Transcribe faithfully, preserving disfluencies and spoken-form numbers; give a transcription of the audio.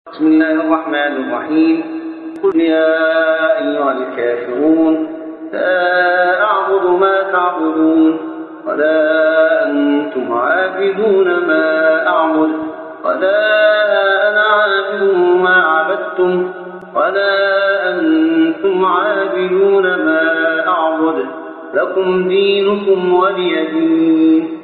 بسم الله الرحمن الرحيم. قل يا أيها الكافرون لا أعبد ما تعبدون ولا أنتم عابدون ما أعبد ولا أنا عابد ما عبدتم ولا أنتم عابدون ما أعبد لكم دينكم ولي دين.